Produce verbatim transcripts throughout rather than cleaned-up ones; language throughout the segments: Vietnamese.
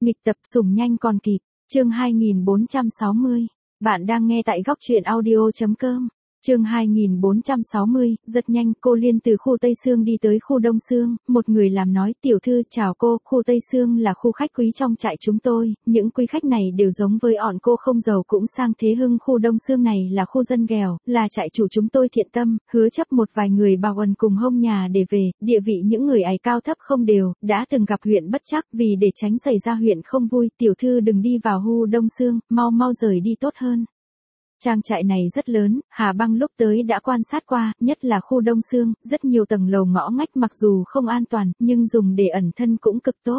Nghịch tập sủng nhanh còn kịp, chương hai nghìn bốn trăm sáu mươi. Bạn đang nghe tại góc truyện audio chấm com. Chương hai nghìn bốn trăm sáu mươi, rất nhanh, cô Liên từ khu Tây Sương đi tới khu Đông Sương, một người làm nói, tiểu thư, chào cô, khu Tây Sương là khu khách quý trong trại chúng tôi, những quý khách này đều giống với ọn cô không giàu cũng sang thế hưng, khu Đông Sương này là khu dân nghèo, là trại chủ chúng tôi thiện tâm, hứa chấp một vài người bảo ẩn cùng hông nhà để về, địa vị những người ấy cao thấp không đều, đã từng gặp huyện bất trắc, vì để tránh xảy ra huyện không vui, tiểu thư đừng đi vào khu Đông Sương, mau mau rời đi tốt hơn. Trang trại này rất lớn, Hà Băng lúc tới đã quan sát qua, nhất là khu Đông Sương, rất nhiều tầng lầu ngõ ngách mặc dù không an toàn, nhưng dùng để ẩn thân cũng cực tốt.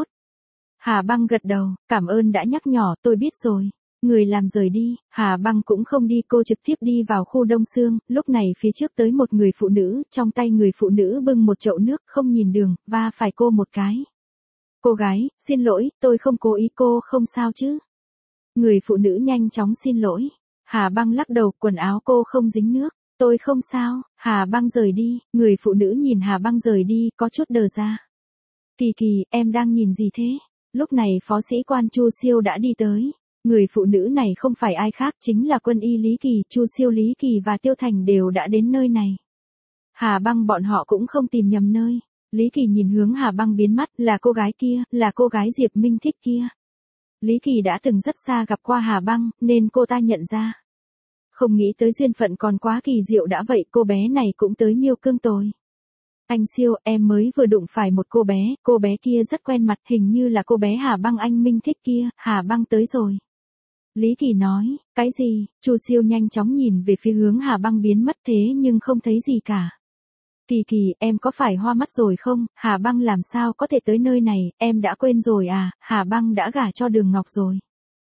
Hà Băng gật đầu, cảm ơn đã nhắc nhỏ, tôi biết rồi. Người làm rời đi, Hà Băng cũng không đi, cô trực tiếp đi vào khu Đông Sương, lúc này phía trước tới một người phụ nữ, trong tay người phụ nữ bưng một chậu nước, không nhìn đường, va phải cô một cái. Cô gái, xin lỗi, tôi không cố ý, cô không sao chứ? Người phụ nữ nhanh chóng xin lỗi. Hà Băng lắc đầu, quần áo cô không dính nước, tôi không sao. Hà Băng rời đi, người phụ nữ nhìn Hà Băng rời đi, có chút đờ ra. Kỳ Kỳ, em đang nhìn gì thế? Lúc này phó sĩ quan Chu Siêu đã đi tới. Người phụ nữ này không phải ai khác, chính là quân y Lý Kỳ, Chu Siêu, Lý Kỳ và Tiêu Thành đều đã đến nơi này. Hà Băng bọn họ cũng không tìm nhầm nơi. Lý Kỳ nhìn hướng Hà Băng biến mắt, là cô gái kia, là cô gái Diệp Minh thích kia. Lý Kỳ đã từng rất xa gặp qua Hà Băng, nên cô ta nhận ra. Không nghĩ tới duyên phận còn quá kỳ diệu đã vậy, cô bé này cũng tới Miêu Cương tôi. Anh Siêu, em mới vừa đụng phải một cô bé, cô bé kia rất quen mặt, hình như là cô bé Hà Băng anh Minh thích kia, Hà Băng tới rồi. Lý Kỳ nói, cái gì? Chu Siêu nhanh chóng nhìn về phía hướng Hà Băng biến mất thế nhưng không thấy gì cả. Kỳ Kỳ, em có phải hoa mắt rồi không? Hà Băng làm sao có thể tới nơi này, em đã quên rồi à? Hà Băng đã gả cho Đường Ngọc rồi.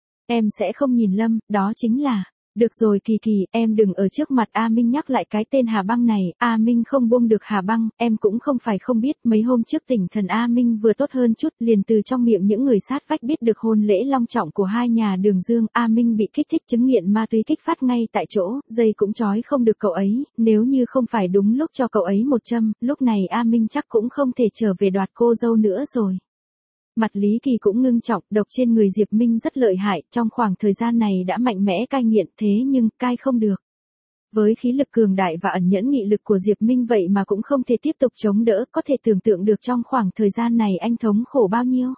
Em sẽ không nhìn lầm, đó chính là... Được rồi Kỳ Kỳ, em đừng ở trước mặt A Minh nhắc lại cái tên Hà Băng này, A Minh không buông được Hà Băng, em cũng không phải không biết, mấy hôm trước tỉnh thần A Minh vừa tốt hơn chút, liền từ trong miệng những người sát vách biết được hôn lễ long trọng của hai nhà Đường Dương, A Minh bị kích thích chứng nghiện ma túy kích phát ngay tại chỗ, dây cũng trói không được cậu ấy, nếu như không phải đúng lúc cho cậu ấy một châm, lúc này A Minh chắc cũng không thể trở về đoạt cô dâu nữa rồi. Mặt Lý Kỳ cũng ngưng trọng, độc trên người Diệp Minh rất lợi hại, trong khoảng thời gian này đã mạnh mẽ cai nghiện, thế nhưng, cai không được. Với khí lực cường đại và ẩn nhẫn nghị lực của Diệp Minh vậy mà cũng không thể tiếp tục chống đỡ, có thể tưởng tượng được trong khoảng thời gian này anh thống khổ bao nhiêu.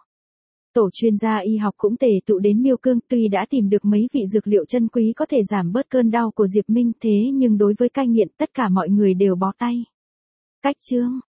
Tổ chuyên gia y học cũng tề tụ đến Miêu Cương, tuy đã tìm được mấy vị dược liệu chân quý có thể giảm bớt cơn đau của Diệp Minh, thế nhưng đối với cai nghiện tất cả mọi người đều bó tay. Cách chương,